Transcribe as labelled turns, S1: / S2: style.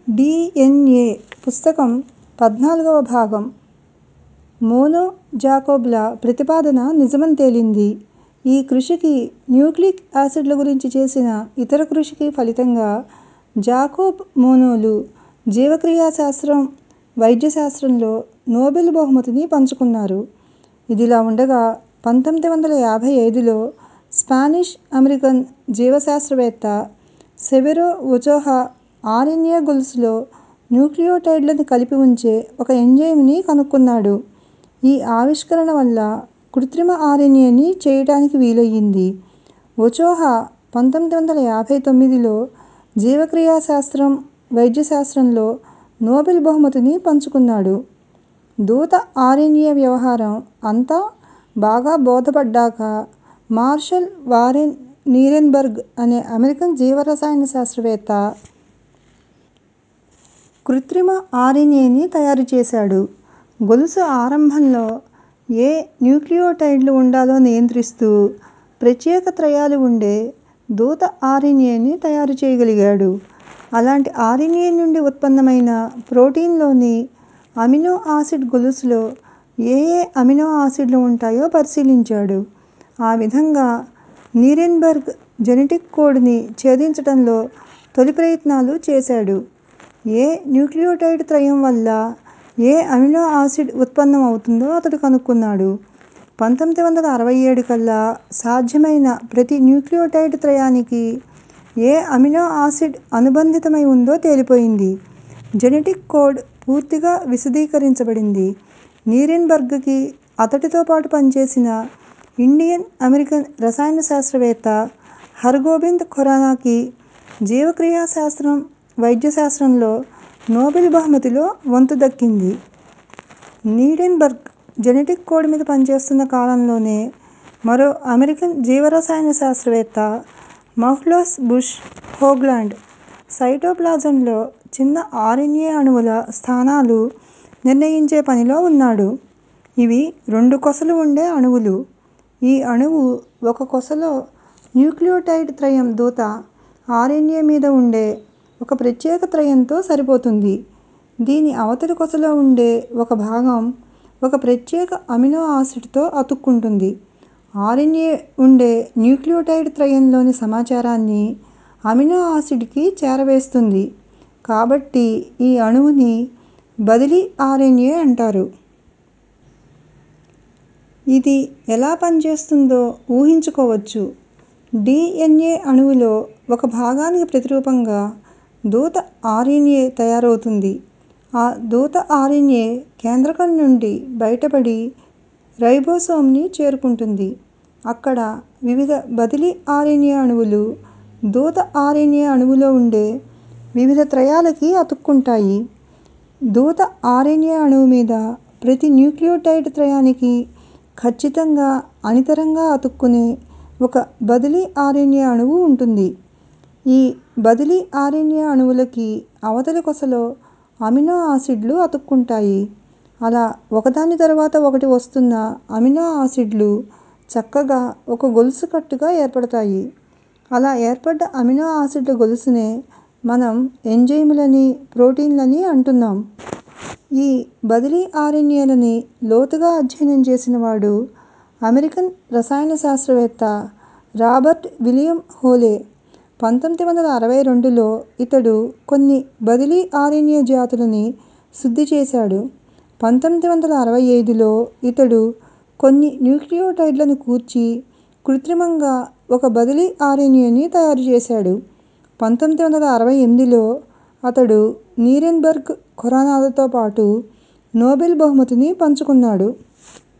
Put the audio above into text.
S1: DNA పుస్తకం 14వ భాగం. Mono జాకోబ్ల ప్రతిపాదన నిజమని తేలింది. ఈ కృషికి, న్యూక్లిక్ యాసిడ్ల గురించి చేసిన ఇతర కృషికి ఫలితంగా జాకోబ్ మోనోలు జీవక్రియాశాస్త్రం, వైద్యశాస్త్రంలో నోబెల్ బహుమతిని పంచుకున్నారు. ఇదిలా ఉండగా 1955లో స్పానిష్ అమెరికన్ జీవశాస్త్రవేత్త సెవెరో ఓచోహా ఆర్ఎన్ఏ గొలుసులో న్యూక్లియోటైడ్లను కలిపి ఉంచే ఒక ఎంజైమ్ని కనుక్కున్నాడు. ఈ ఆవిష్కరణ వల్ల కృత్రిమ ఆర్ఎన్ఏని చేయటానికి వీలయ్యింది. ఓచోహా 1959లో జీవక్రియాశాస్త్రం, వైద్యశాస్త్రంలో నోబెల్ బహుమతిని పంచుకున్నాడు. దూత ఆర్ఎన్ఏ వ్యవహారం అంతా బాగా బోధపడ్డాక మార్షల్ వారెన్ నీరెన్బర్గ్ అనే అమెరికన్ జీవరసాయన శాస్త్రవేత్త కృత్రిమ ఆర్ఎన్ఏని తయారు చేశాడు. గొలుసు ఆరంభంలో ఏ న్యూక్లియోటైడ్లు ఉండాలో నియంత్రిస్తూ ప్రత్యేక త్రయాలు ఉండే దూత ఆర్ఎన్ఏని తయారు చేయగలిగాడు. అలాంటి ఆర్ఎన్ఏ నుండి ఉత్పన్నమైన ప్రోటీన్లోని అమినో ఆసిడ్ గొలుసులో ఏ అమినో ఆసిడ్లు ఉంటాయో పరిశీలించాడు. ఆ విధంగా నీరెన్బర్గ్ జెనెటిక్ కోడ్ని ఛేదించటంలో తొలి ప్రయత్నాలు చేశాడు. ఏ న్యూక్లియోటైడ్ త్రయం వల్ల ఏ అమినో ఆసిడ్ ఉత్పన్నం అవుతుందో అతడు కనుక్కున్నాడు. 1967 కల్లా సాధ్యమైన ప్రతి న్యూక్లియోటైడ్ త్రయానికి ఏ అమినో ఆసిడ్ అనుబంధితమై ఉందో తేలిపోయింది. జెనెటిక్ కోడ్ పూర్తిగా విశదీకరించబడింది. నీరెన్బర్గ్కి, అతడితో పాటు పనిచేసిన ఇండియన్ అమెరికన్ రసాయన శాస్త్రవేత్త హర్గోబింద్ ఖురానాకి జీవక్రియాశాస్త్రం, వైద్యశాస్త్రంలో నోబెల్ బహుమతిలో వంతు దక్కింది. నీరెన్బర్గ్ జెనెటిక్ కోడ్ మీద పనిచేస్తున్న కాలంలోనే మరో అమెరికన్ జీవరసాయన శాస్త్రవేత్త మహ్లోస్ బుష్ హోగ్లాండ్ సైటోప్లాజంలో చిన్న ఆర్ఎన్ఏ అణువుల స్థానాలు నిర్ణయించే పనిలో ఉన్నాడు. ఇవి 2 కొసలు ఉండే అణువులు. ఈ అణువు ఒక కొసలో న్యూక్లియోటైడ్ త్రయం దూత ఆర్ఎన్ఏ మీద ఉండే ఒక ప్రత్యేక త్రయంతో సరిపోతుంది. దీని అవతలి కొసలో ఉండే ఒక భాగం ఒక ప్రత్యేక అమినో ఆసిడ్తో అతుక్కుంటుంది. ఆర్ఎన్ఏ ఉండే న్యూక్లియోటైడ్ త్రయంలోని సమాచారాన్ని అమినో ఆసిడ్కి చేరవేస్తుంది. కాబట్టి ఈ అణువుని బదిలీ ఆర్ఎన్ఏ అంటారు. ఇది ఎలా పనిచేస్తుందో ఊహించుకోవచ్చు. డిఎన్ఏ అణువులో ఒక భాగానికి ప్రతిరూపంగా దూత ఆర్ఎన్ఏ తయారవుతుంది. ఆ దూత ఆర్ఎన్ఏ కేంద్రకం నుండి బయటపడి రైబోసోమ్ని చేరుకుంటుంది. అక్కడ వివిధ బదిలీ ఆర్ఎన్ఏ అణువులు దూత ఆర్ఎన్ఏ అణువులో ఉండే వివిధ త్రయాలకి అతుక్కుంటాయి. దూత ఆర్ఎన్ఏ అణువు మీద ప్రతి న్యూక్లియోటైడ్ త్రయానికి ఖచ్చితంగా అనితరంగా అతుక్కునే ఒక బదిలీ ఆర్ఎన్ఏ అణువు ఉంటుంది. ఈ బదిలీ ఆర్ఎన్ఏ అణువులకి అవతలి కొసలో అమినో ఆసిడ్లు అతుక్కుంటాయి. అలా ఒకదాని తరువాత ఒకటి వస్తున్న అమినో ఆసిడ్లు చక్కగా ఒక గొలుసు కట్టుగా ఏర్పడతాయి. అలా ఏర్పడ్డ అమినో ఆసిడ్ల గొలుసునే మనం ఎంజైములని, ప్రోటీన్లని అంటున్నాం. ఈ బదిలీ ఆర్ఎన్ఏలని లోతుగా అధ్యయనం చేసినవాడు అమెరికన్ రసాయన శాస్త్రవేత్త రాబర్ట్ విలియం హోలే. 1962లో ఇతడు కొన్ని బదిలీ ఆర్ఎన్ఏ జాతులని శుద్ధి చేశాడు. 1965లో ఇతడు కొన్ని న్యూక్లియోటైడ్లను కూర్చి కృత్రిమంగా ఒక బదిలీ ఆర్ఎన్ఏని తయారు చేశాడు. 1968లో అతడు నీరెన్బర్గ్ ఖురానాలతో పాటు నోబెల్ బహుమతిని పంచుకున్నాడు.